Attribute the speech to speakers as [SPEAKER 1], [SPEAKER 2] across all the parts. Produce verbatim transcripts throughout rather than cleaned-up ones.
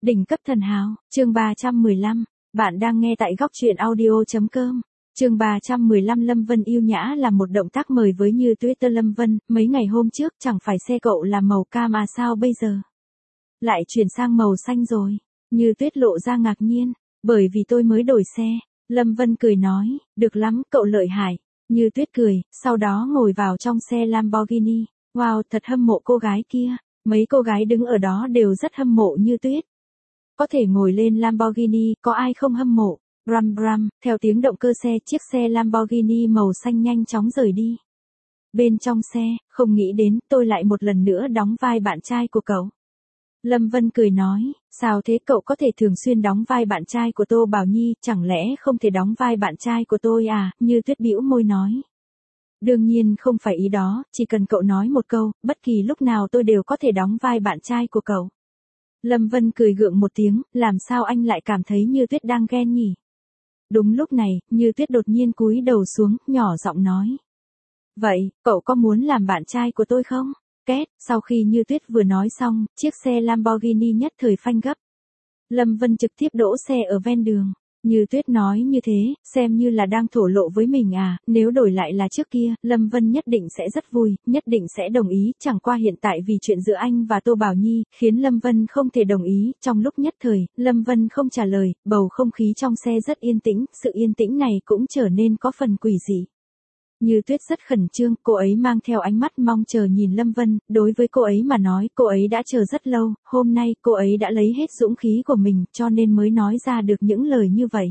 [SPEAKER 1] Đỉnh cấp thần hào, chương ba trăm mười lăm. Bạn đang nghe tại góc truyện audio chấm com. Chương ba trăm mười lăm. Lâm Vân yêu nhã làm một động tác mời với Như Tuyết. Tơ Lâm Vân, mấy ngày hôm trước chẳng phải xe cậu là màu cam à, sao bây giờ lại chuyển sang màu xanh rồi? Như Tuyết lộ ra ngạc nhiên. Bởi vì tôi mới đổi xe. Lâm Vân cười nói, được lắm, cậu lợi hại. Như Tuyết cười, sau đó ngồi vào trong xe Lamborghini. Wow, thật hâm mộ cô gái kia. Mấy cô gái đứng ở đó đều rất hâm mộ Như Tuyết. Có thể ngồi lên Lamborghini, có ai không hâm mộ? Bram bram, theo tiếng động cơ xe, chiếc xe Lamborghini màu xanh nhanh chóng rời đi. Bên trong xe, không nghĩ đến, tôi lại một lần nữa đóng vai bạn trai của cậu. Lâm Vân cười nói, sao thế, cậu có thể thường xuyên đóng vai bạn trai của Tô Bảo Nhi, chẳng lẽ không thể đóng vai bạn trai của tôi à? Như Tuyết bĩu môi nói. Đương nhiên không phải ý đó, chỉ cần cậu nói một câu, bất kỳ lúc nào tôi đều có thể đóng vai bạn trai của cậu. Lâm Vân cười gượng một tiếng, làm sao anh lại cảm thấy Như Tuyết đang ghen nhỉ? Đúng lúc này, Như Tuyết đột nhiên cúi đầu xuống, nhỏ giọng nói. Vậy, cậu có muốn làm bạn trai của tôi không? Két, sau khi Như Tuyết vừa nói xong, chiếc xe Lamborghini nhất thời phanh gấp. Lâm Vân trực tiếp đỗ xe ở ven đường. Như Tuyết nói như thế, xem như là đang thổ lộ với mình à, nếu đổi lại là trước kia, Lâm Vân nhất định sẽ rất vui, nhất định sẽ đồng ý, chẳng qua hiện tại vì chuyện giữa anh và Tô Bảo Nhi, khiến Lâm Vân không thể đồng ý, trong lúc nhất thời, Lâm Vân không trả lời, bầu không khí trong xe rất yên tĩnh, sự yên tĩnh này cũng trở nên có phần quỷ dị. Như Tuyết rất khẩn trương, cô ấy mang theo ánh mắt mong chờ nhìn Lâm Vân, đối với cô ấy mà nói, cô ấy đã chờ rất lâu, hôm nay cô ấy đã lấy hết dũng khí của mình, cho nên mới nói ra được những lời như vậy.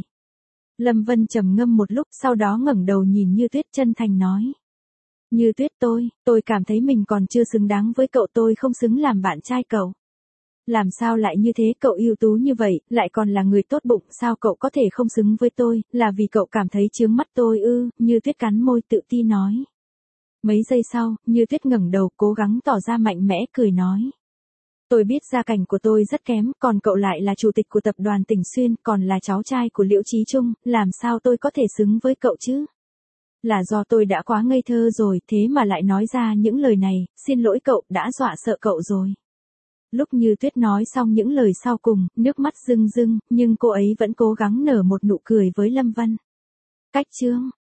[SPEAKER 1] Lâm Vân trầm ngâm một lúc, sau đó ngẩng đầu nhìn Như Tuyết, chân thành nói. Như Tuyết, tôi, tôi cảm thấy mình còn chưa xứng đáng với cậu, tôi không xứng làm bạn trai cậu. Làm sao lại như thế, cậu ưu tú như vậy, lại còn là người tốt bụng, sao cậu có thể không xứng với tôi, là vì cậu cảm thấy chướng mắt tôi ư? Như Tuyết cắn môi tự ti nói. Mấy giây sau, Như Tuyết ngẩng đầu, cố gắng tỏ ra mạnh mẽ, cười nói. Tôi biết gia cảnh của tôi rất kém, còn cậu lại là chủ tịch của tập đoàn Tỉnh Xuyên, còn là cháu trai của Liễu Chí Trung, làm sao tôi có thể xứng với cậu chứ? Là do tôi đã quá ngây thơ rồi, thế mà lại nói ra những lời này, xin lỗi cậu, đã dọa sợ cậu rồi. Lúc Như Tuyết nói xong những lời sau cùng, nước mắt rưng rưng, nhưng cô ấy vẫn cố gắng nở một nụ cười với Lâm Vân. Cách chương